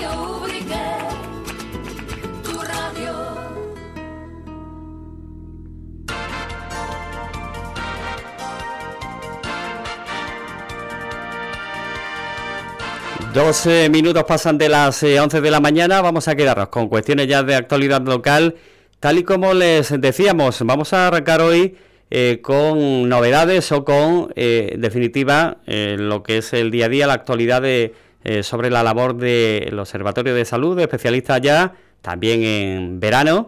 Radio Ubrique, tu radio. 12 minutos pasan de las 11 de la mañana. Vamos a quedarnos con cuestiones ya de actualidad local. Tal y como les decíamos, vamos a arrancar hoy con novedades o con, en definitiva, lo que es el día a día, la actualidad sobre la labor del Observatorio de Salud, de especialistas ya, también en verano,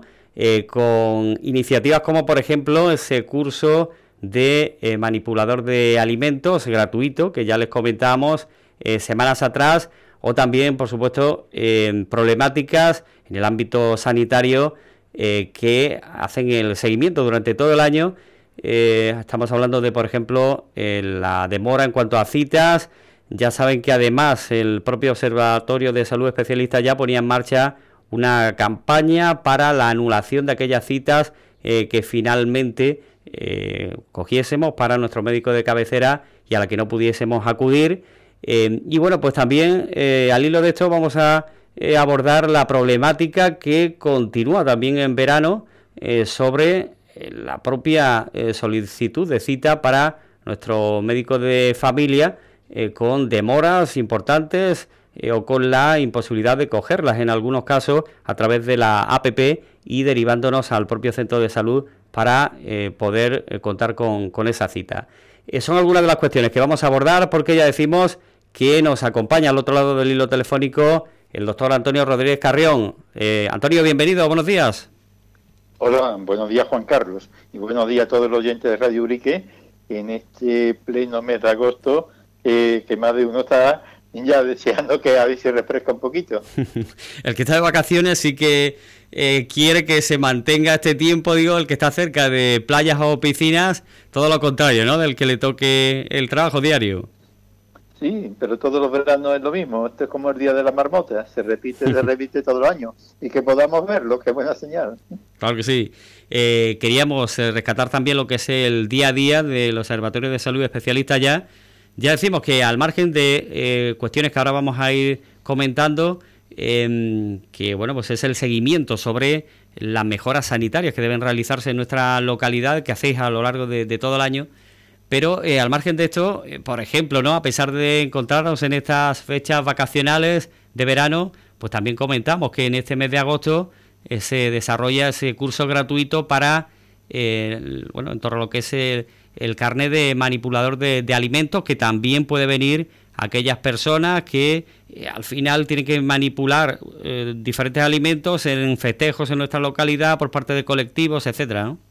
con iniciativas como, por ejemplo, ese curso de manipulador de alimentos gratuito, que ya les comentábamos semanas atrás, o también, por supuesto, problemáticas en el ámbito sanitario que hacen el seguimiento durante todo el año. Estamos hablando de, por ejemplo, la demora en cuanto a citas. Ya saben que además el propio Observatorio de Salud Especialista ya ponía en marcha una campaña para la anulación de aquellas citas que finalmente cogiésemos para nuestro médico de cabecera y a la que no pudiésemos acudir. Y bueno, pues también al hilo de esto vamos a abordar la problemática que continúa también en verano sobre la propia solicitud de cita para nuestro médico de familia, con demoras importantes o con la imposibilidad de cogerlas en algunos casos a través de la APP y derivándonos al propio centro de salud para poder contar con esa cita. Son algunas de las cuestiones que vamos a abordar, porque ya decimos que nos acompaña al otro lado del hilo telefónico el doctor Antonio Rodríguez Carrión. Antonio, bienvenido, buenos días. Hola, buenos días, Juan Carlos, y buenos días a todos los oyentes de Radio Ubrique en este pleno mes de agosto, que más de uno está ya deseando que a ver si refresca un poquito. El que está de vacaciones sí que quiere que se mantenga este tiempo, digo, el que está cerca de playas o piscinas, todo lo contrario, ¿no?, del que le toque el trabajo diario. Sí, pero todos los veranos es lo mismo. Esto es como el día de la marmota, se repite todo el año, y que podamos verlo, que es buena señal. Claro que sí. Queríamos rescatar también lo que es el día a día del Observatorio de Salud Especialista ya. Ya decimos que al margen de cuestiones que ahora vamos a ir comentando, que bueno, pues es el seguimiento sobre las mejoras sanitarias que deben realizarse en nuestra localidad, que hacéis a lo largo de todo el año. Pero al margen de esto, por ejemplo, ¿no?, a pesar de encontrarnos en estas fechas vacacionales de verano, pues también comentamos que en este mes de agosto se desarrolla ese curso gratuito para, bueno, en torno a lo que es el carnet de manipulador de alimentos, que también puede venir a aquellas personas que al final tienen que manipular diferentes alimentos en festejos en nuestra localidad por parte de colectivos, etcétera, ¿no?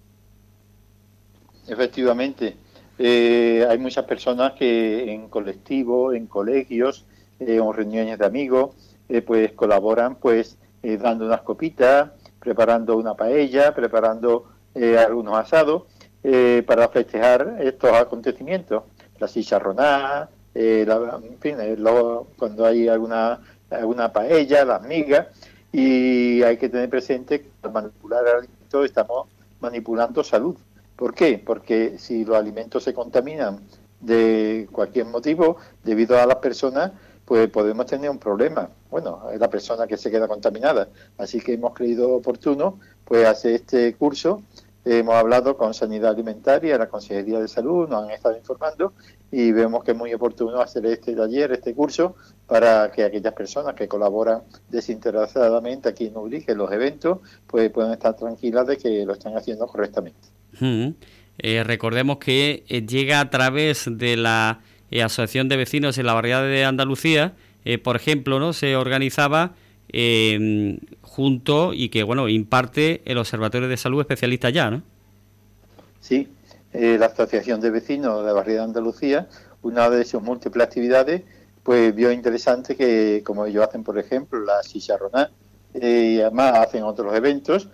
Efectivamente. Hay muchas personas que en colectivos, en colegios, o reuniones de amigos, pues colaboran, pues dando unas copitas, preparando una paella, preparando algunos asados para festejar estos acontecimientos, la chicharronada, en fin, cuando hay alguna paella, las migas, y hay que tener presente que al manipular alimentos estamos manipulando salud. ¿Por qué? Porque si los alimentos se contaminan de cualquier motivo, debido a las personas, pues podemos tener un problema. Bueno, es la persona que se queda contaminada. Así que hemos creído oportuno pues hacer este curso. Hemos hablado con Sanidad Alimentaria, la Consejería de Salud, nos han estado informando y vemos que es muy oportuno hacer este taller, este curso, para que aquellas personas que colaboran desinteresadamente aquí en Ubrique, en los eventos, pues puedan estar tranquilas de que lo están haciendo correctamente. Recordemos que llega a través de la Asociación de Vecinos en la Barriada de Andalucía, por ejemplo, ¿no?, se organizaba junto y que, bueno, imparte el Observatorio de Salud Especialista ya, ¿no? Sí, la Asociación de Vecinos de la Barriada de Andalucía, una de sus múltiples actividades, pues vio interesante que, como ellos hacen, por ejemplo, la chicharronada, y además hacen otros eventos,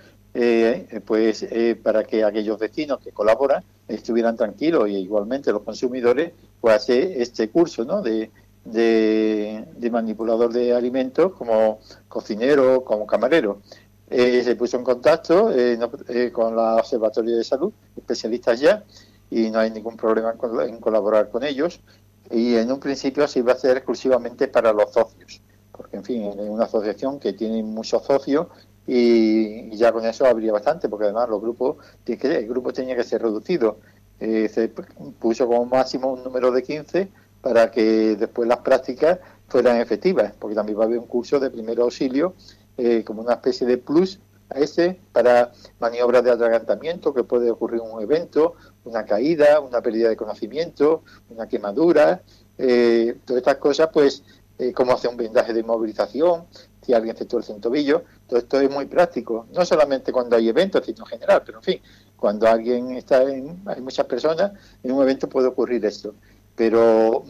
para que aquellos vecinos que colaboran estuvieran tranquilos, y igualmente los consumidores, pues hacer este curso, ¿no?, de manipulador de alimentos como cocinero, como camarero. Se puso en contacto con la Observatorio de Salud, especialistas ya, y no hay ningún problema en colaborar con ellos, y en un principio se iba a hacer exclusivamente para los socios, porque en fin, es una asociación que tiene muchos socios y ya con eso habría bastante, porque además el grupo tenía que ser reducido. Se puso como máximo un número de 15 para que después las prácticas fueran efectivas, porque también va a haber un curso de primer auxilio como una especie de plus a ese para maniobras de atragantamiento que puede ocurrir en un evento, una caída, una pérdida de conocimiento, una quemadura, todas estas cosas, pues cómo hacer un vendaje de inmovilización, si alguien se tuerce el tobillo. Todo esto es muy práctico, no solamente cuando hay eventos, sino en general, pero en fin, cuando alguien hay muchas personas, en un evento puede ocurrir esto. Pero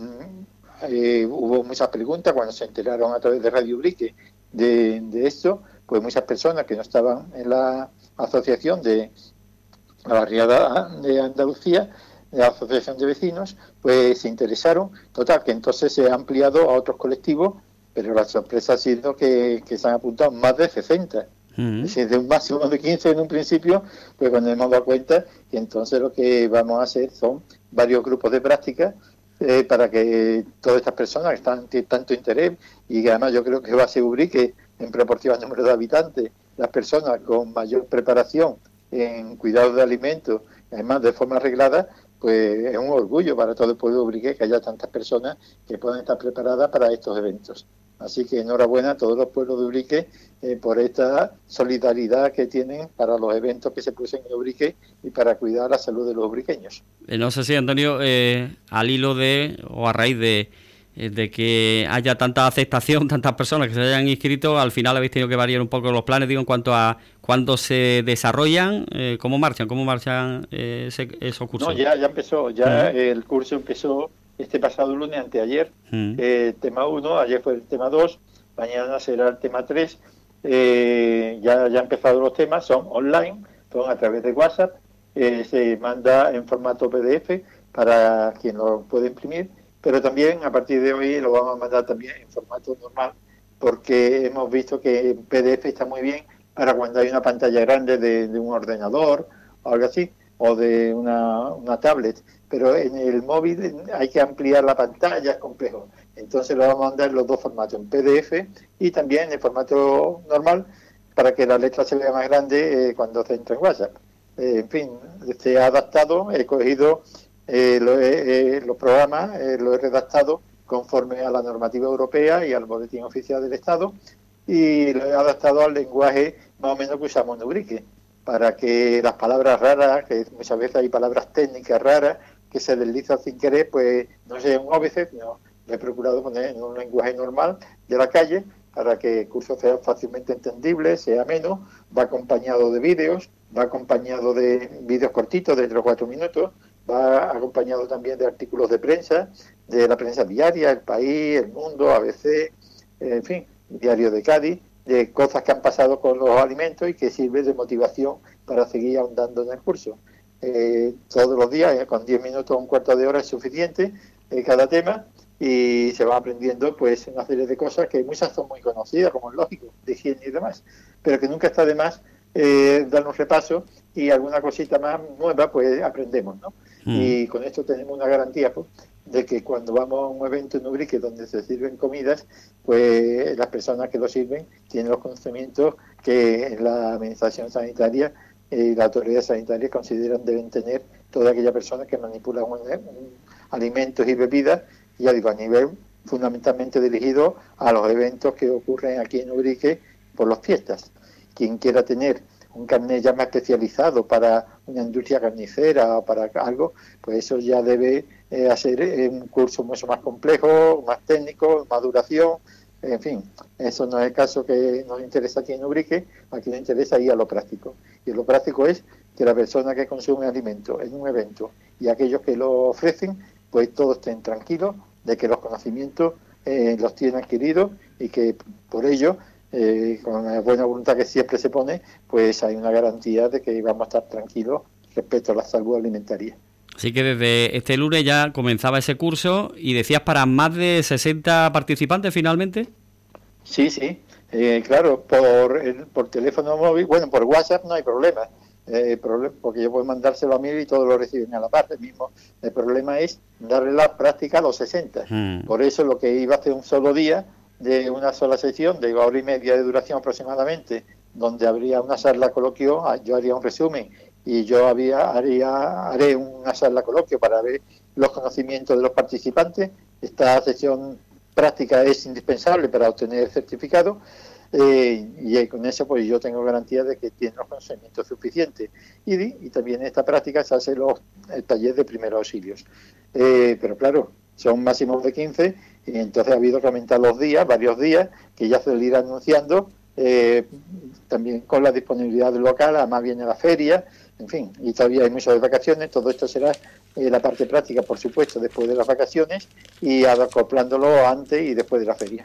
hubo muchas preguntas cuando se enteraron a través de Radio Ubrique de esto, pues muchas personas que no estaban en la asociación de la barriada de Andalucía, de la asociación de vecinos, pues se interesaron. Total, que entonces se ha ampliado a otros colectivos, pero la sorpresa ha sido que se han apuntado más de 60. Es decir, de un máximo de 15 en un principio, pues cuando hemos dado cuenta que entonces lo que vamos a hacer son varios grupos de práctica para que todas estas personas que están tanto interés, y que además yo creo que va a ser Ubrique en proporción al número de habitantes, las personas con mayor preparación en cuidado de alimentos, además de forma arreglada, pues es un orgullo para todo el pueblo de Ubrique que haya tantas personas que puedan estar preparadas para estos eventos. Así que enhorabuena a todos los pueblos de Ubrique por esta solidaridad que tienen para los eventos que se producen en Ubrique y para cuidar la salud de los ubriqueños. No sé si, Antonio, al hilo o a raíz de que haya tanta aceptación, tantas personas que se hayan inscrito, al final habéis tenido que variar un poco los planes, digo, en cuanto a cuándo se desarrollan, cómo marchan esos cursos. No, ya empezó, el curso empezó este pasado lunes, anteayer, tema 1, ayer fue el tema 2, mañana será el tema 3, ya han empezado los temas, son online, son a través de WhatsApp, se manda en formato PDF para quien lo puede imprimir, pero también a partir de hoy lo vamos a mandar también en formato normal, porque hemos visto que en PDF está muy bien para cuando hay una pantalla grande de un ordenador o algo así, o de una tablet, pero en el móvil hay que ampliar la pantalla, es complejo. Entonces lo vamos a mandar en los dos formatos, en PDF y también en el formato normal, para que la letra se vea más grande cuando se entra en WhatsApp. En fin, se ha adaptado, he cogido los programas, lo he redactado conforme a la normativa europea y al boletín oficial del Estado, y lo he adaptado al lenguaje más o menos que usamos en Ubrique, para que las palabras raras, que muchas veces hay palabras técnicas raras que se deslizan sin querer, pues no sean óbices, no. Lo he procurado poner en un lenguaje normal de la calle para que el curso sea fácilmente entendible, sea ameno, va acompañado de vídeos, va acompañado de vídeos cortitos de 3 o 4 minutos, va acompañado también de artículos de prensa, de la prensa diaria, El País, El Mundo, ABC, en fin, Diario de Cádiz, de cosas que han pasado con los alimentos y que sirven de motivación para seguir ahondando en el curso. Todos los días, con 10 minutos o un cuarto de hora es suficiente cada tema, y se va aprendiendo pues una serie de cosas que muchas son muy conocidas, como es lógico, de higiene y demás, pero que nunca está de más dar un repaso y alguna cosita más nueva pues aprendemos, ¿no? Y con esto tenemos una garantía pues, de que cuando vamos a un evento en Ubrique donde se sirven comidas, pues las personas que lo sirven tienen los conocimientos que la administración sanitaria y la autoridad sanitaria consideran deben tener toda aquella persona que manipula alimentos y bebidas, ya digo, a nivel fundamentalmente dirigido a los eventos que ocurren aquí en Ubrique por las fiestas. Quien quiera tener un carnet ya más especializado para una industria carnicera o para algo, pues eso ya debe hacer un curso mucho más complejo, más técnico, más duración, en fin, eso no es el caso que nos interesa aquí en Ubrique. Aquí nos interesa ir a lo práctico, y lo práctico es que la persona que consume alimentos en un evento y aquellos que lo ofrecen, pues todos estén tranquilos de que los conocimientos los tienen adquiridos y que por ello, con la buena voluntad que siempre se pone, pues hay una garantía de que vamos a estar tranquilos respecto a la salud alimentaria. Así que desde este lunes ya comenzaba ese curso y decías para más de 60 participantes finalmente. Sí, claro, por teléfono móvil, bueno, por WhatsApp no hay problema, porque yo puedo mandárselo a mí y todos lo reciben a la parte mismo. El problema es darle la práctica a los 60. Por eso lo que iba a hacer un solo día, de una sola sesión de 1 hora y media de duración aproximadamente, donde habría una charla coloquio, yo haría un resumen y yo haré una charla coloquio para ver los conocimientos de los participantes. Esta sesión práctica es indispensable para obtener el certificado. Y con eso pues yo tengo garantía de que tiene los conocimientos suficientes y también en esta práctica se hace el taller de primeros auxilios, pero claro, son máximos de 15 y entonces ha habido que aumentar los días, varios días, que ya se le irá anunciando, también con la disponibilidad del local, además viene la feria, en fin, y todavía hay muchas vacaciones. Todo esto será la parte práctica, por supuesto, después de las vacaciones y acoplándolo antes y después de la feria.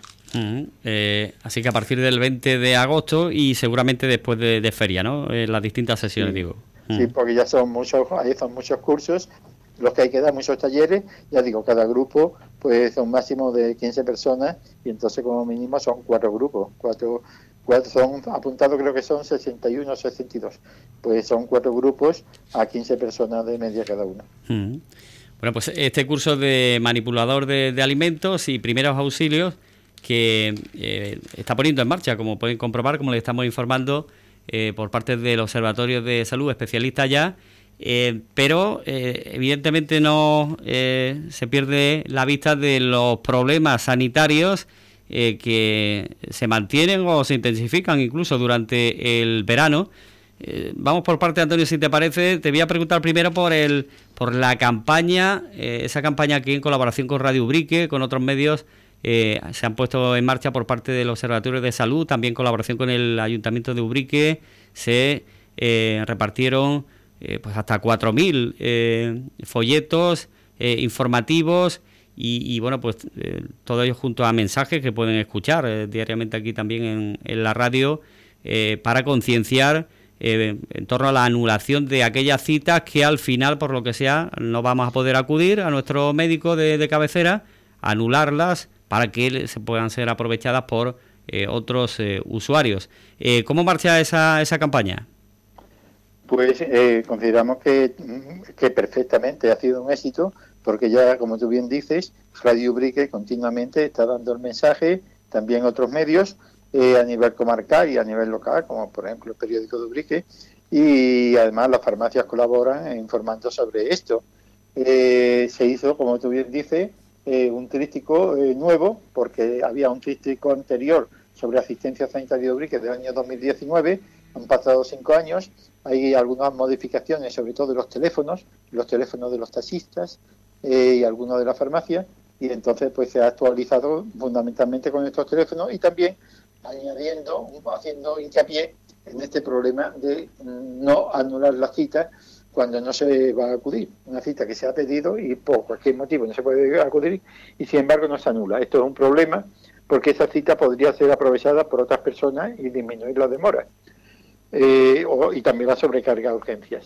Así que a partir del 20 de agosto y seguramente después de feria, ¿no? Las distintas sesiones, Sí. digo. Sí, porque ya son muchos cursos los que hay que dar, muchos talleres. Ya digo, cada grupo pues son un máximo de 15 personas y entonces como mínimo son 4 grupos. Cuatro son apuntados, creo que son 61 o 62. Pues son 4 grupos a 15 personas de media cada uno. Bueno, pues este curso de manipulador de alimentos y primeros auxilios que está poniendo en marcha, como pueden comprobar, como les estamos informando, por parte del Observatorio de Salud, especialistas ya, pero evidentemente no se pierde la vista de los problemas sanitarios que se mantienen o se intensifican incluso durante el verano. Vamos por parte, Antonio, si te parece. Te voy a preguntar primero por la campaña, esa campaña que en colaboración con Radio Ubrique, con otros medios, se han puesto en marcha por parte del Observatorio de Salud, también en colaboración con el Ayuntamiento de Ubrique. Se repartieron pues hasta 4.000 folletos informativos y bueno, pues todo ello junto a mensajes que pueden escuchar diariamente aquí también en la radio para concienciar en torno a la anulación de aquellas citas que al final, por lo que sea, no vamos a poder acudir a nuestro médico de cabecera, anularlas para que se puedan ser aprovechadas por otros usuarios. ¿Cómo marcha esa campaña? Pues consideramos que perfectamente ha sido un éxito, porque ya, como tú bien dices, Radio Ubrique continuamente está dando el mensaje, también otros medios, a nivel comarcal y a nivel local, como por ejemplo el periódico de Ubrique, y además las farmacias colaboran informando sobre esto. Se hizo, como tú bien dices, un tríptico nuevo, porque había un tríptico anterior sobre asistencia sanitaria de Ubrique del año 2019, han pasado 5 años, hay algunas modificaciones, sobre todo de los teléfonos de los taxistas y algunos de las farmacias, y entonces pues se ha actualizado fundamentalmente con estos teléfonos y también haciendo hincapié en este problema de no anular las citas cuando no se va a acudir. Una cita que se ha pedido y por cualquier motivo no se puede acudir y sin embargo no se anula. Esto es un problema porque esa cita podría ser aprovechada por otras personas y disminuir las demoras y también la sobrecarga de urgencias.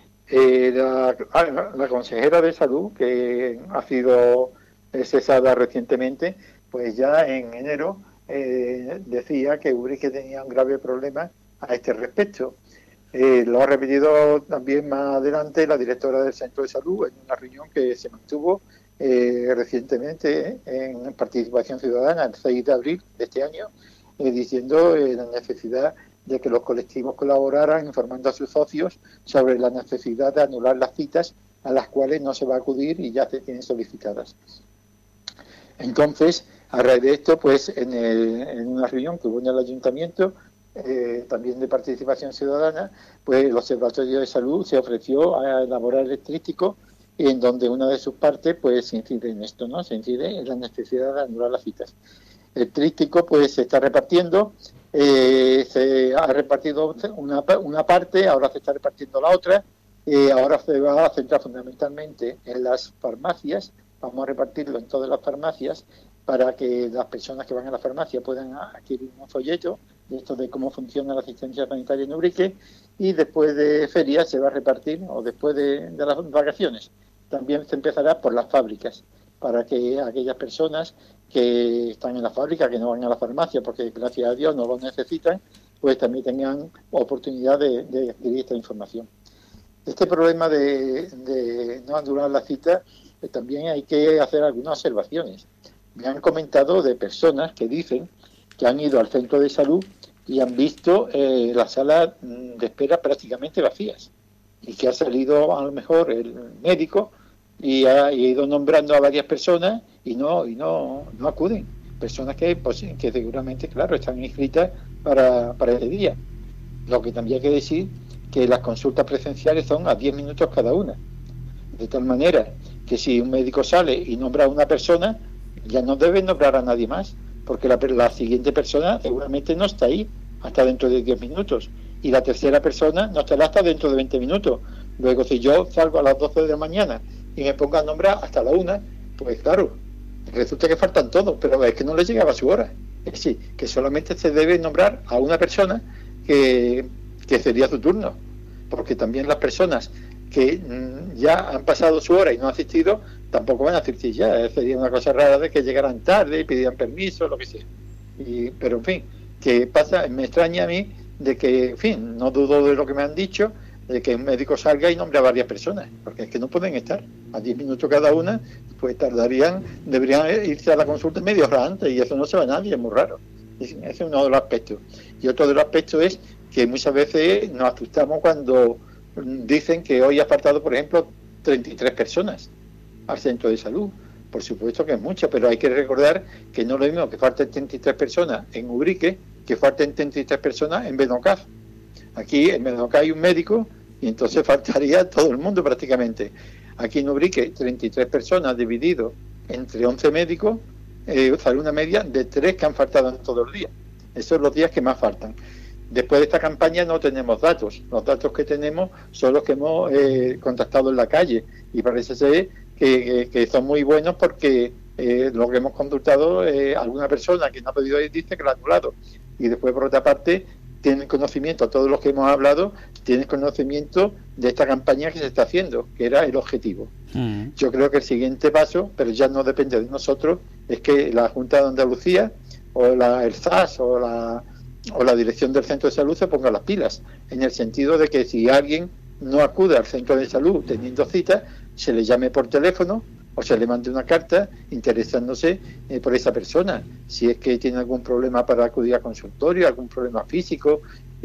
La consejera de salud, que ha sido cesada recientemente, pues ya en enero decía que Ubrique tenía un grave problema a este respecto. Lo ha repetido también más adelante la directora del Centro de Salud en una reunión que se mantuvo recientemente en participación ciudadana el 6 de abril de este año, diciendo la necesidad de que los colectivos colaboraran informando a sus socios sobre la necesidad de anular las citas a las cuales no se va a acudir y ya se tienen solicitadas. Entonces, a raíz de esto, pues en una reunión que hubo en el ayuntamiento, también de participación ciudadana, pues el Observatorio de Salud se ofreció a elaborar el tríptico en donde una de sus partes pues se incide en esto, ¿no? Se incide en la necesidad de anular las citas. El tríptico pues se está repartiendo, se ha repartido una parte, ahora se está repartiendo la otra, ahora se va a centrar fundamentalmente en las farmacias, vamos a repartirlo en todas las farmacias para que las personas que van a la farmacia puedan adquirir un folleto de esto de cómo funciona la asistencia sanitaria en Ubrique, y después de feria se va a repartir, o después de las vacaciones, también se empezará por las fábricas, para que aquellas personas que están en la fábrica, que no van a la farmacia, porque gracias a Dios no lo necesitan, pues también tengan oportunidad de adquirir esta información. Este problema de no anular la cita, también hay que hacer algunas observaciones. me han comentado de personas que dicen que han ido al centro de salud y han visto las salas de espera prácticamente vacías, y que ha salido a lo mejor el médico y ha ido nombrando a varias personas y no acuden. Personas que, pues, que seguramente, claro, están inscritas para ese día. Lo que también hay que decir que las consultas presenciales son a 10 minutos cada una. De tal manera que si un médico sale y nombra a una persona, ya no debe nombrar a nadie más, porque la siguiente persona seguramente no está ahí hasta dentro de 10 minutos. Y la tercera persona no estará hasta dentro de 20 minutos. Luego, si yo salgo a las 12 de la mañana y me pongo a nombrar hasta la 1, pues claro, resulta que faltan todos, pero es que no le llegaba su hora. Es decir, que solamente se debe nombrar a una persona que sería su turno, porque también las personas que ya han pasado su hora y no han asistido, tampoco van a asistir ya. Sería una cosa rara de que llegaran tarde y pidieran permiso, lo que sea. Pero en fin, que pasa, me extraña a mí de que, en fin, no dudo de lo que me han dicho, de que un médico salga y nombre a varias personas, porque es que no pueden estar a 10 minutos cada una, pues deberían irse a la consulta media hora antes, y eso no se va a nadie, es muy raro. Ese es uno de los aspectos. Y otro de los aspectos es que muchas veces nos asustamos cuando dicen que hoy ha faltado, por ejemplo, 33 personas al centro de salud. Por supuesto que es mucho, pero hay que recordar que no es lo mismo que falten 33 personas en Ubrique que falten 33 personas en Benocaz. Aquí en Benocaz hay un médico y entonces faltaría todo el mundo prácticamente. Aquí en Ubrique, 33 personas dividido entre 11 médicos, sale una media de 3 que han faltado en todo el día. Esos son los días que más faltan. Después de esta campaña no tenemos datos. Los datos que tenemos son los que hemos contactado en la calle, y parece ser que son muy buenos, porque lo que hemos consultado, alguna persona que no ha podido ir dice que lo ha anulado. Y después, por otra parte, tienen conocimiento, todos los que hemos hablado tienen conocimiento de esta campaña que se está haciendo, que era el objetivo. Yo creo que el siguiente paso, pero ya no depende de nosotros, es que la Junta de Andalucía o el SAS o la dirección del centro de salud se ponga las pilas, en el sentido de que si alguien no acude al centro de salud teniendo cita, se le llame por teléfono o se le mande una carta interesándose por esa persona, si es que tiene algún problema para acudir a consultorio, algún problema físico,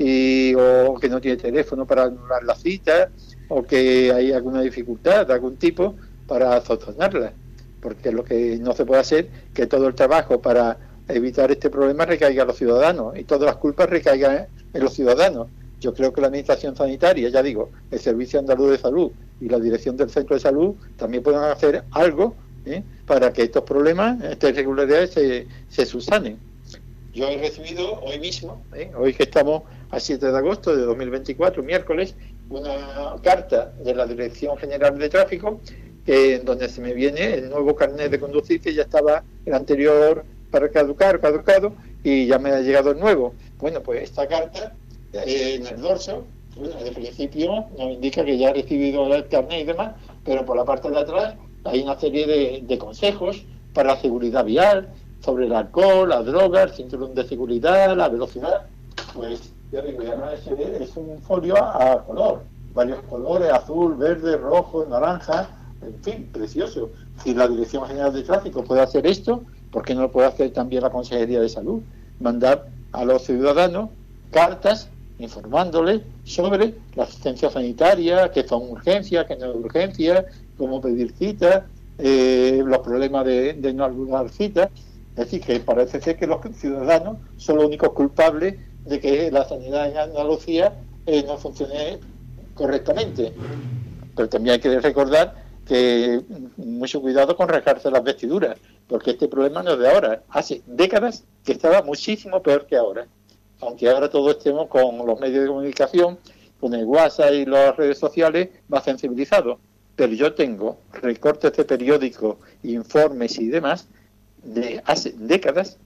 o que no tiene teléfono para anular la cita, o que hay alguna dificultad de algún tipo para solucionarla, porque lo que no se puede hacer que todo el trabajo para evitar este problema recaiga en los ciudadanos y todas las culpas recaigan en los ciudadanos. Yo creo que la Administración Sanitaria, ya digo, el Servicio Andaluz de Salud y la Dirección del Centro de Salud también puedan hacer algo para que estos problemas, estas irregularidades se subsanen. Yo he recibido hoy mismo, hoy que estamos a 7 de agosto de 2024, miércoles, una carta de la Dirección General de Tráfico, donde se me viene el nuevo carnet de conducir, que ya estaba el anterior para caducado, y ya me ha llegado el nuevo. Bueno, pues esta carta, en el dorso, de principio nos indica que ya ha recibido el carnet y demás, pero por la parte de atrás hay una serie de consejos para la seguridad vial, sobre el alcohol, las drogas, el cinturón de seguridad, la velocidad. Pues ya digo, es un folio a color, varios colores, azul, verde, rojo, naranja, en fin, precioso. Si la Dirección General de Tráfico puede hacer esto, ¿por qué no lo puede hacer también la Consejería de Salud? Mandar a los ciudadanos cartas informándoles sobre la asistencia sanitaria, qué son urgencias, qué no es urgencia, cómo pedir citas, los problemas de no alugar citas. Es decir, que parece ser que los ciudadanos son los únicos culpables de que la sanidad en Andalucía no funcione correctamente. Pero también hay que recordar que mucho cuidado con rasgarse las vestiduras, porque este problema no es de ahora. Hace décadas que estaba muchísimo peor que ahora. Aunque ahora todos estemos con los medios de comunicación, con el WhatsApp y las redes sociales más sensibilizados. Pero yo tengo recortes de periódicos, informes y demás de hace décadas,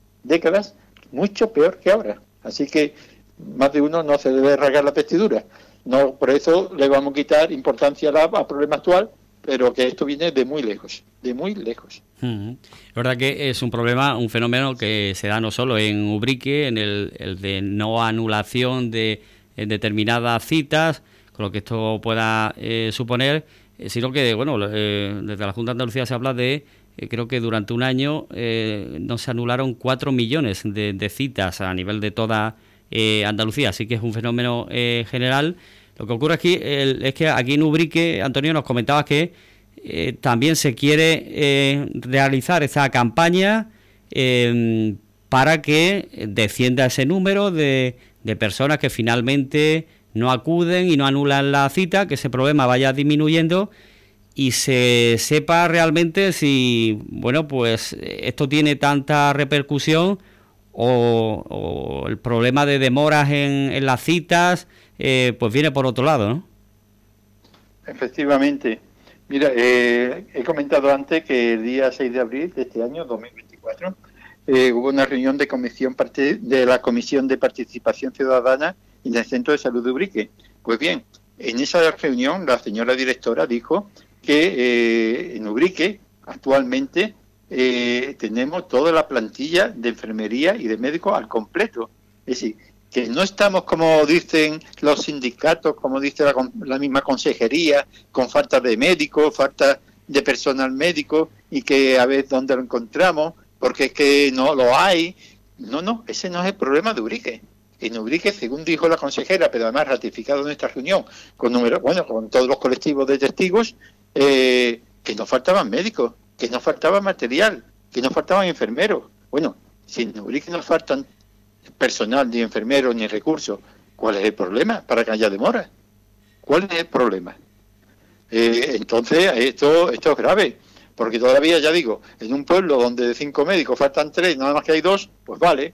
mucho peor que ahora. Así que más de uno no se debe rasgar las vestiduras. No, por eso le vamos a quitar importancia al problema actual, pero que esto viene de muy lejos, de muy lejos. Es verdad que es un problema, un fenómeno que se da no solo en Ubrique, en el de no anulación de determinadas citas, con lo que esto pueda suponer, sino que, bueno, desde la Junta de Andalucía se habla de creo que durante un año no se anularon 4 millones de citas a nivel de toda Andalucía, así que es un fenómeno general. Lo que ocurre aquí es que aquí en Ubrique, Antonio, nos comentabas que también se quiere realizar esta campaña para que descienda ese número de personas que finalmente no acuden y no anulan la cita, que ese problema vaya disminuyendo y se sepa realmente si, bueno, pues esto tiene tanta repercusión o el problema de demoras en las citas pues viene por otro lado, ¿no? Efectivamente. Mira, he comentado antes que el día 6 de abril de este año, 2024, hubo una reunión de la Comisión de Participación Ciudadana en el Centro de Salud de Ubrique. Pues bien, en esa reunión la señora directora dijo que en Ubrique actualmente tenemos toda la plantilla de enfermería y de médicos al completo. Es decir, que no estamos, como dicen los sindicatos, como dice la misma consejería, con falta de médicos, falta de personal médico, y que a ver dónde lo encontramos, porque es que no lo hay. No, ese no es el problema de Ubrique. En Ubrique, según dijo la consejera, pero además ratificado en esta reunión, con todos los colectivos de testigos, que nos faltaban médicos, que nos faltaba material, que nos faltaban enfermeros. Bueno, si en Ubrique nos faltan personal, ni enfermeros, ni recursos, ¿cuál es el problema para que haya demora? ¿Cuál es el problema? Entonces, esto es grave, porque todavía, ya digo, en un pueblo donde de 5 médicos faltan 3, nada más que hay 2, pues vale,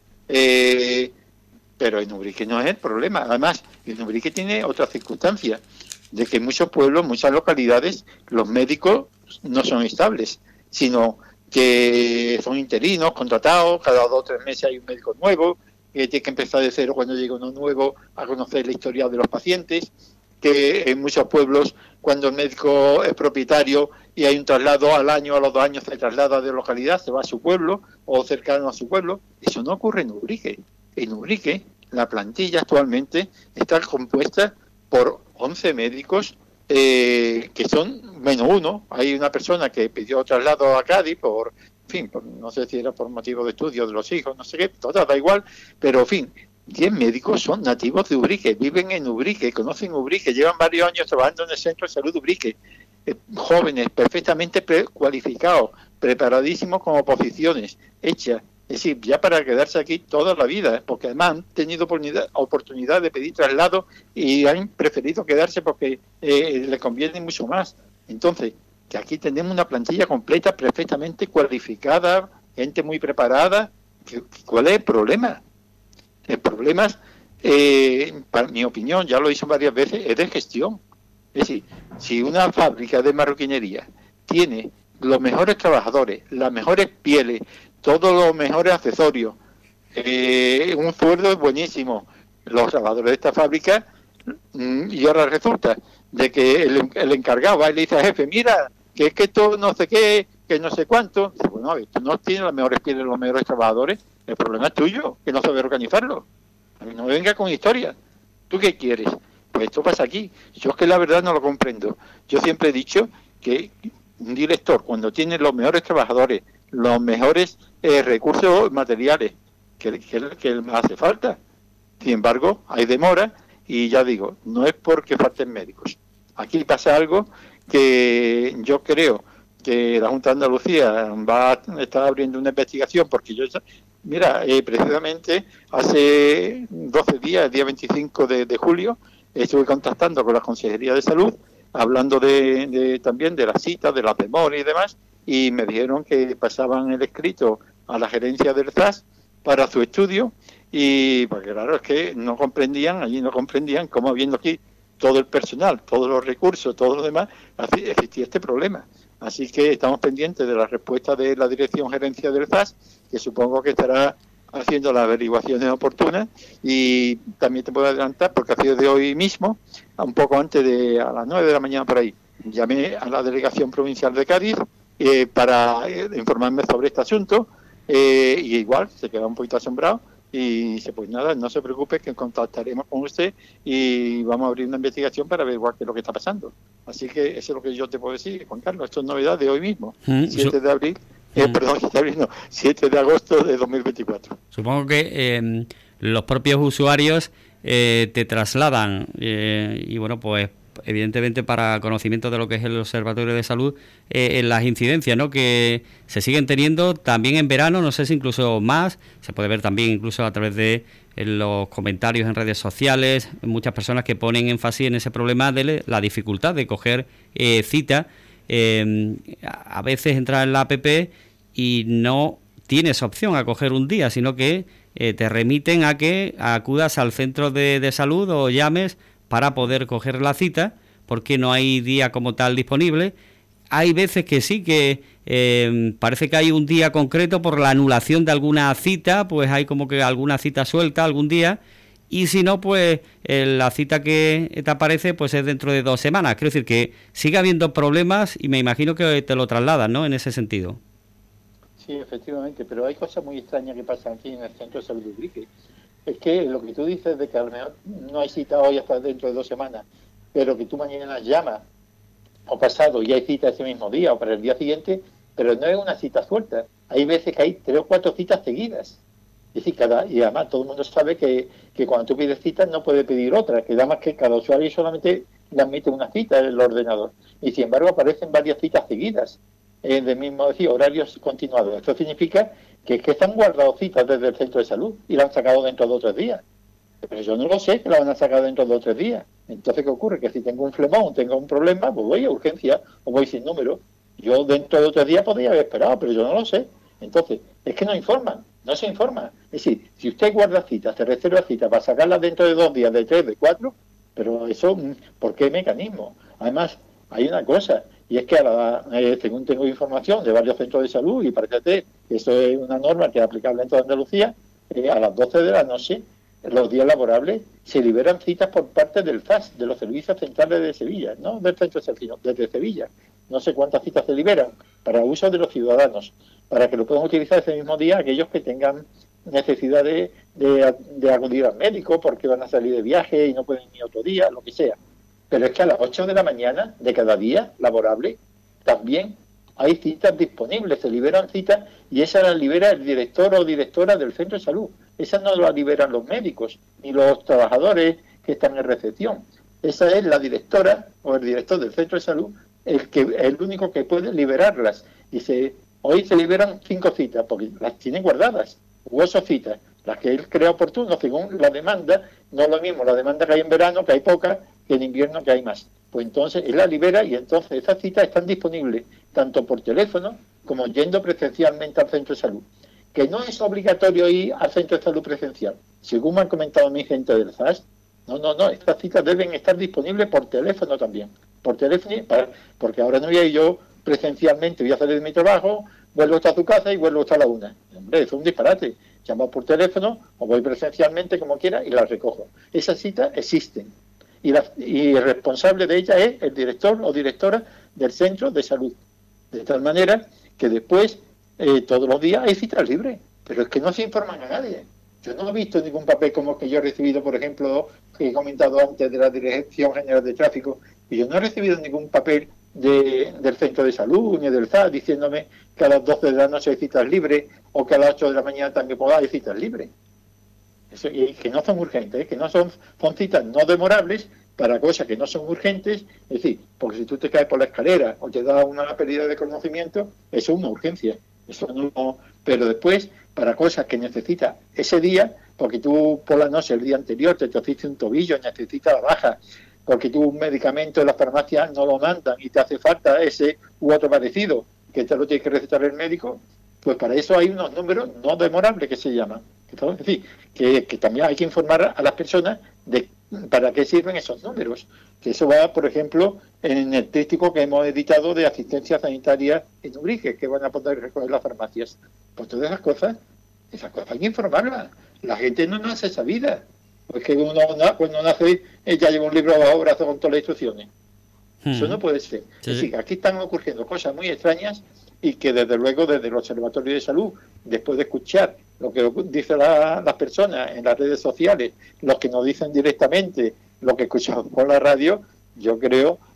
pero en Ubrique no es el problema. Además, en Ubrique tiene otra circunstancia, de que en muchos pueblos, muchas localidades, los médicos no son estables, sino que son interinos, contratados, cada 2 o 3 meses hay un médico nuevo, que tiene que empezar de cero cuando llega uno nuevo a conocer la historia de los pacientes, que en muchos pueblos, cuando el médico es propietario y hay un traslado al año, a los 2 años se traslada de localidad, se va a su pueblo o cercano a su pueblo. Eso no ocurre en Ubrique. En Ubrique, la plantilla actualmente está compuesta por 11 médicos, que son menos uno. Hay una persona que pidió traslado a Cádiz no sé si era por motivo de estudio de los hijos, no sé qué, total, da igual, pero en fin, 10 médicos son nativos de Ubrique, viven en Ubrique, conocen Ubrique, llevan varios años trabajando en el Centro de Salud de Ubrique, jóvenes, perfectamente cualificados, preparadísimos con oposiciones hechas, es decir, ya para quedarse aquí toda la vida, porque además han tenido oportunidad de pedir traslado y han preferido quedarse porque les conviene mucho más. Entonces, que aquí tenemos una plantilla completa, perfectamente cualificada, gente muy preparada. ¿Cuál es el problema? El problema, para mi opinión, ya lo he dicho varias veces, es de gestión. Es decir, si una fábrica de marroquinería tiene los mejores trabajadores, las mejores pieles, todos los mejores accesorios, un sueldo buenísimo, los trabajadores de esta fábrica, y ahora resulta de que el encargado va y le dice al jefe, mira, que es que esto no sé qué, que no sé cuánto. Dice, bueno, a ver, tú no tienes las mejores pieles, los mejores trabajadores, el problema es tuyo, que no sabes organizarlo. A mí no me venga con historias. ¿Tú qué quieres? Pues esto pasa aquí. Yo es que la verdad no lo comprendo. Yo siempre he dicho que un director, cuando tiene los mejores trabajadores, los mejores recursos materiales, que hace falta. Sin embargo, hay demora y ya digo, no es porque falten médicos. Aquí pasa algo que yo creo que la Junta de Andalucía va a estar abriendo una investigación, porque precisamente hace 12 días, el día 25 de julio, estuve contactando con la Consejería de Salud, hablando también de las citas, de las demoras y demás, y me dijeron que pasaban el escrito a la gerencia del ZAS para su estudio, y porque claro, es que allí no comprendían cómo, habiendo aquí todo el personal, todos los recursos, todo lo demás, existía este problema. Así que estamos pendientes de la respuesta de la Dirección Gerencia del ZAS, que supongo que estará haciendo las averiguaciones oportunas, y también te puedo adelantar, porque ha sido de hoy mismo, un poco antes a las 9 de la mañana por ahí, llamé a la Delegación Provincial de Cádiz para informarme sobre este asunto, y igual se queda un poquito asombrado, y dice, pues nada, no se preocupe, que contactaremos con usted y vamos a abrir una investigación para ver igual qué es lo que está pasando. Así que eso es lo que yo te puedo decir, Juan Carlos. Esto es novedad de hoy mismo, 7 de abril Perdón, está abriendo 7 de agosto de 2024. Supongo que los propios usuarios te trasladan y bueno, pues evidentemente para conocimiento de lo que es el Observatorio de Salud, en las incidencias, ¿no?, que se siguen teniendo también en verano, no sé si incluso más, se puede ver también incluso a través de los comentarios en redes sociales, muchas personas que ponen énfasis en ese problema de la dificultad de coger cita. A veces entras en la app y no tienes opción a coger un día, sino que te remiten a que acudas al centro de salud o llames para poder coger la cita, porque no hay día como tal disponible. Hay veces que sí, que parece que hay un día concreto por la anulación de alguna cita, pues hay como que alguna cita suelta algún día, y si no, pues la cita que te aparece pues es dentro de 2 semanas. Quiero decir que sigue habiendo problemas y me imagino que te lo trasladan, ¿no?, en ese sentido. Sí, efectivamente, pero hay cosas muy extrañas que pasan aquí en el Centro de Salud de Ubrique. Es que lo que tú dices de que a lo mejor no hay cita hoy hasta dentro de 2 semanas, pero que tú mañana llamas o pasado y hay cita ese mismo día o para el día siguiente, pero no es una cita suelta. Hay veces que hay 3 o 4 citas seguidas. Es decir, y además todo el mundo sabe que cuando tú pides citas no puede pedir otra, que además que cada usuario solamente le admite una cita en el ordenador. Y sin embargo aparecen varias citas seguidas, del mismo, decir, horarios continuados. Esto significa que están guardados citas desde el centro de salud y la han sacado dentro de 2 o 3 días. Pero yo no lo sé, que la van a sacar dentro de 2 o 3 días. Entonces, ¿qué ocurre? Que si tengo un flemón, tengo un problema, pues voy a urgencia o voy sin número. Yo dentro de 2 o 3 días podría haber esperado, pero yo no lo sé. Entonces, es que no informan, no se informa. Es decir, si usted guarda citas, te reserva citas para sacarlas dentro de 2 días, de 3, de 4, pero eso, ¿por qué mecanismo? Además, hay una cosa, y es que según tengo información de varios centros de salud, y parece que eso es una norma que es aplicable en toda Andalucía, a las 12 de la noche, los días laborables, se liberan citas por parte del FAS, de los servicios centrales de Sevilla, no del centro de salud, sino desde Sevilla. No sé cuántas citas se liberan para uso de los ciudadanos, para que lo puedan utilizar ese mismo día aquellos que tengan necesidad de acudir al médico porque van a salir de viaje y no pueden ir otro día, lo que sea. Pero es que a las 8 de la mañana de cada día laborable también hay citas disponibles, se liberan citas y esa la libera el director o directora del centro de salud. Esa no la liberan los médicos ni los trabajadores que están en recepción. Esa es la directora o el director del centro de salud el único que puede liberarlas. Hoy se liberan 5 citas porque las tienen guardadas, u 8 citas, las que él crea oportuno según la demanda. No es lo mismo la demanda que hay en verano, que hay poca, que en invierno, que hay más. Pues entonces él la libera y entonces esas citas están disponibles tanto por teléfono como yendo presencialmente al centro de salud. Que no es obligatorio ir al centro de salud presencial. Según me han comentado mi gente del FAS, no, estas citas deben estar disponibles por teléfono también. Por teléfono, porque ahora no voy a ir yo presencialmente, voy a salir de mi trabajo, vuelvo hasta tu casa y vuelvo hasta la 1. Hombre, eso es un disparate. Llamo por teléfono o voy presencialmente como quiera y las recojo. Esas citas existen. Y el responsable de ella es el director o directora del centro de salud. De tal manera que después, todos los días hay citas libres. Pero es que no se informan a nadie. Yo no he visto ningún papel como el que yo he recibido, por ejemplo, que he comentado antes de la Dirección General de Tráfico, y yo no he recibido ningún papel del centro de salud ni del ZAD diciéndome que a las 12 de la noche hay citas libres o que a las 8 de la mañana también hay citas libres. Eso, y que no son urgentes, que no son citas no demorables para cosas que no son urgentes. Es decir, porque si tú te caes por la escalera o te da una pérdida de conocimiento, eso es una urgencia. Eso no, pero después, para cosas que necesitas ese día, porque tú por la noche, el día anterior, te torciste un tobillo, necesitas la baja, porque tú un medicamento en las farmacias no lo mandan y te hace falta ese u otro parecido, que te lo tiene que recetar el médico, pues para eso hay unos números no demorables que se llaman. Es decir, que también hay que informar a las personas de para qué sirven esos números. Que eso va, por ejemplo, en el tríptico que hemos editado de asistencia sanitaria en Ubrique, que van a poder recoger las farmacias. Pues todas esas cosas hay que informarlas. La gente no nace esa vida. Porque cuando nace ya lleva un libro bajo brazo con todas las instrucciones. Eso no puede ser. Sí. Es decir, que aquí están ocurriendo cosas muy extrañas y que desde luego desde el Observatorio de Salud, después de escuchar lo que dicen las personas en las redes sociales, los que nos dicen directamente lo que escuchamos por la radio, yo creo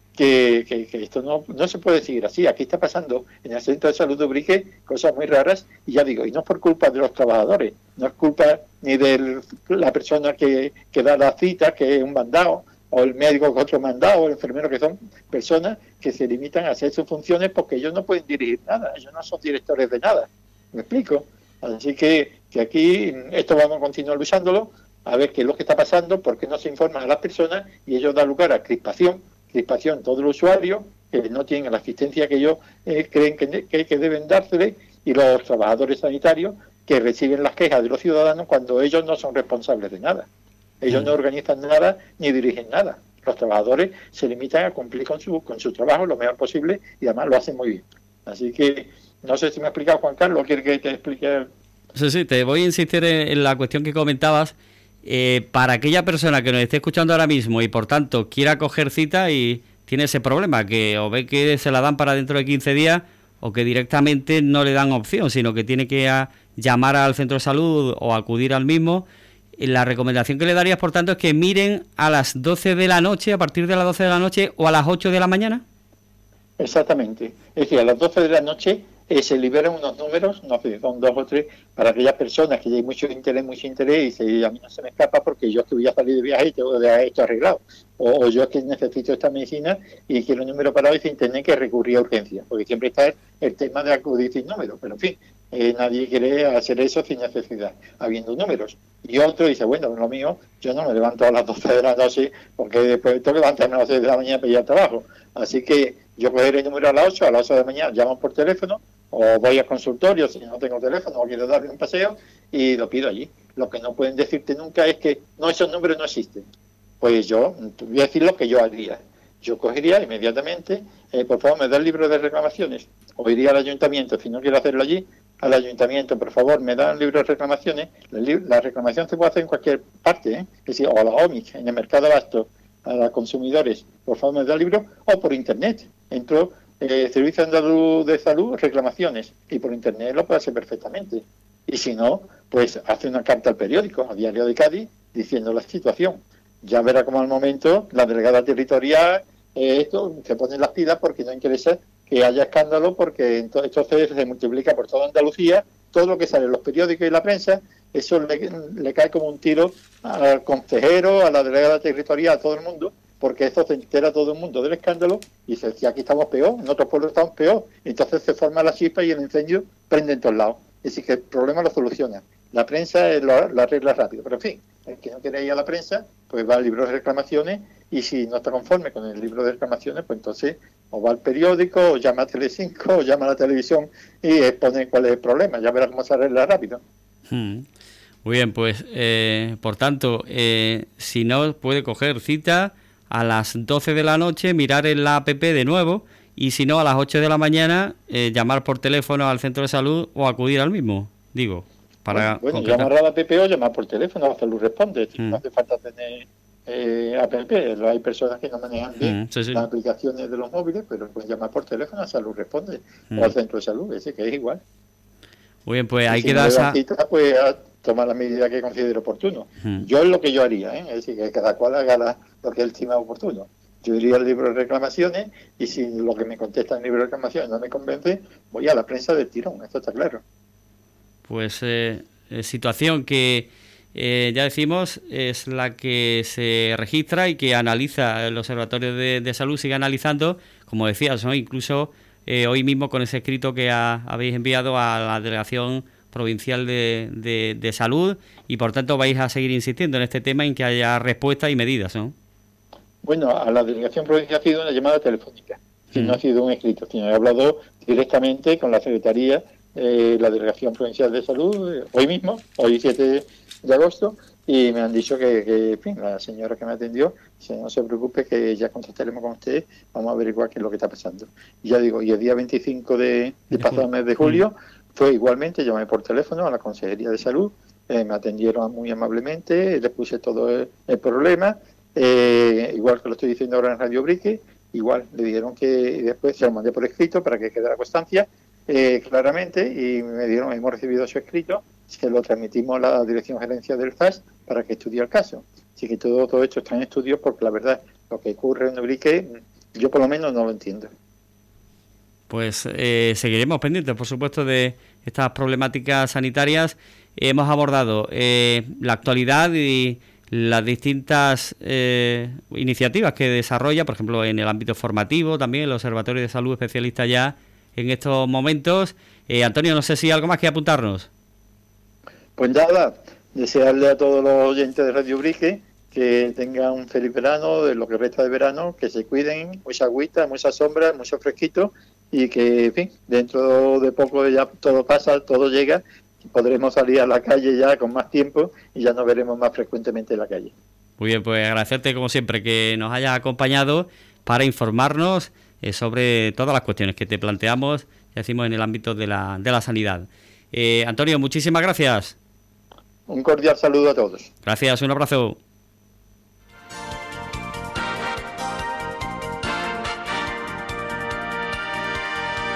que esto no se puede seguir así. Aquí está pasando en el Centro de Salud de Ubrique cosas muy raras, y ya digo, y no es por culpa de los trabajadores, no es culpa ni de la persona que da la cita, que es un mandado, o el médico que es otro mandado, o el enfermero, que son personas que se limitan a hacer sus funciones porque ellos no pueden dirigir nada, ellos no son directores de nada. ¿Me explico? Así que aquí esto vamos a continuar luchándolo, a ver qué es lo que está pasando, por qué no se informan a las personas, y ello da lugar a crispación todos los usuarios que no tienen la asistencia que ellos creen que deben dársele, y los trabajadores sanitarios que reciben las quejas de los ciudadanos cuando ellos no son responsables de nada. Ellos no organizan nada ni dirigen nada. Los trabajadores se limitan a cumplir con su trabajo lo mejor posible, y además lo hacen muy bien. Así que no sé si me ha explicado, Juan Carlos, ¿quiere que te explique? Sí, te voy a insistir en la cuestión que comentabas. Para aquella persona que nos esté escuchando ahora mismo y por tanto quiera coger cita y tiene ese problema, que o ve que se la dan para dentro de 15 días o que directamente no le dan opción, sino que tiene que llamar al centro de salud o acudir al mismo, la recomendación que le darías, por tanto, es que miren a las 12 de la noche, a partir de las 12 de la noche, o a las 8 de la mañana. Exactamente. Es decir, a las 12 de la noche se liberan unos números, no sé, son 2 o 3, para aquellas personas que hay mucho interés, y a mí no se me escapa porque yo es que voy a salir de viaje y tengo que dejar esto arreglado. O yo es que necesito esta medicina y quiero un número parado y sin tener que recurrir a urgencias, porque siempre está el tema de acudir sin número, pero en fin, nadie quiere hacer eso sin necesidad, habiendo números. Y otro dice, bueno, lo mío, yo no me levanto a las 12 de la noche porque después tengo que levantarme a las 6 de la mañana para ir al trabajo. Así que yo cogeré el número a las 8 de la mañana, llamo por teléfono, o voy al consultorio si no tengo teléfono o quiero darle un paseo y lo pido allí. Lo que no pueden decirte nunca es que no, esos números no existen. Pues yo voy a decir lo que yo haría. Yo cogería inmediatamente, por favor, me da el libro de reclamaciones, o iría al ayuntamiento, si no quiero hacerlo allí, al ayuntamiento, por favor, me dan el libro de reclamaciones. La reclamación se puede hacer en cualquier parte, es decir, o a la OMIC, en el mercado de abasto, a los consumidores, por favor, me da el libro, o por internet. Entro Servicio Andaluz de Salud, reclamaciones, y por internet lo puede hacer perfectamente. Y si no, pues hace una carta al periódico, al Diario de Cádiz, diciendo la situación. Ya verá cómo al momento la delegada territorial esto se pone las pilas, porque no interesa que haya escándalo, porque entonces se multiplica por toda Andalucía, todo lo que sale en los periódicos y la prensa, eso le cae como un tiro al consejero, a la delegada territorial, a todo el mundo, porque eso se entera todo el mundo del escándalo y se decía, aquí estamos peor, en otros pueblos estamos peor. Entonces se forma la chispa y el incendio prende en todos lados. Es decir, que el problema lo soluciona. La prensa lo arregla rápido. Pero en fin, el que no quiere ir a la prensa, pues va al libro de reclamaciones, y si no está conforme con el libro de reclamaciones, pues entonces o va al periódico, o llama a Telecinco, o llama a la televisión y expone cuál es el problema. Ya verá cómo se arregla rápido. Muy bien, pues por tanto, si no puede coger cita a las 12 de la noche, mirar en la app de nuevo, y si no, a las 8 de la mañana, llamar por teléfono al centro de salud o acudir al mismo, digo, para bueno llamar a la app o llamar por teléfono, Salud Responde. No hace falta tener app, hay personas que no manejan bien las aplicaciones de los móviles, pero pueden llamar por teléfono a Salud Responde o al centro de salud, ese que es igual. Muy bien, pues hay si que no dar pues a tomar la medida que considere oportuno. Yo es lo que yo haría, es decir, que cada cual haga lo que él estima oportuno. Yo iría al libro de reclamaciones, y si lo que me contesta en el libro de reclamaciones no me convence, voy a la prensa del tirón, esto está claro. Pues situación que ya decimos es la que se registra y que analiza el Observatorio de Salud, sigue analizando, como decías, ¿no? Incluso hoy mismo con ese escrito que habéis enviado a la Delegación Provincial de Salud, y por tanto vais a seguir insistiendo en este tema, en que haya respuesta y medidas, ¿no? Bueno, a la Delegación Provincial ha sido una llamada telefónica, si no ha sido un escrito, sino he hablado directamente con la Secretaría la Delegación Provincial de Salud, hoy mismo, hoy 7 de agosto, y me han dicho que en fin, la señora que me atendió, si no se preocupe, que ya contactaremos con usted, vamos a averiguar qué es lo que está pasando. Y ya digo, y el día 25 de pasado mes de julio, fue igualmente, llamé por teléfono a la Consejería de Salud, me atendieron muy amablemente, les puse todo el problema, igual que lo estoy diciendo ahora en Radio Ubrique, igual le dijeron que después se lo mandé por escrito para que quedara constancia claramente, y me dijeron, hemos recibido su escrito, se lo transmitimos a la Dirección Gerencia del FAS para que estudie el caso. Así que todo esto está en estudio, porque la verdad, lo que ocurre en Ubrique Yo por lo menos no lo entiendo. Pues seguiremos pendientes, por supuesto, de estas problemáticas sanitarias. Hemos abordado la actualidad y las distintas iniciativas que desarrolla, por ejemplo, en el ámbito formativo, también el Observatorio de Salud especialista ya en estos momentos. Antonio, no sé si algo más que apuntarnos. Pues nada, desearle a todos los oyentes de Radio Ubrique que tengan un feliz verano, de lo que resta de verano, que se cuiden, mucha agüita, mucha sombra, mucho fresquito, y que, en fin, dentro de poco ya todo pasa, todo llega, podremos salir a la calle ya con más tiempo y ya nos veremos más frecuentemente en la calle. Muy bien, pues agradecerte como siempre que nos hayas acompañado para informarnos sobre todas las cuestiones que te planteamos, ya decimos, en el ámbito de la sanidad. Antonio, muchísimas gracias. Un cordial saludo a todos. Gracias, un abrazo.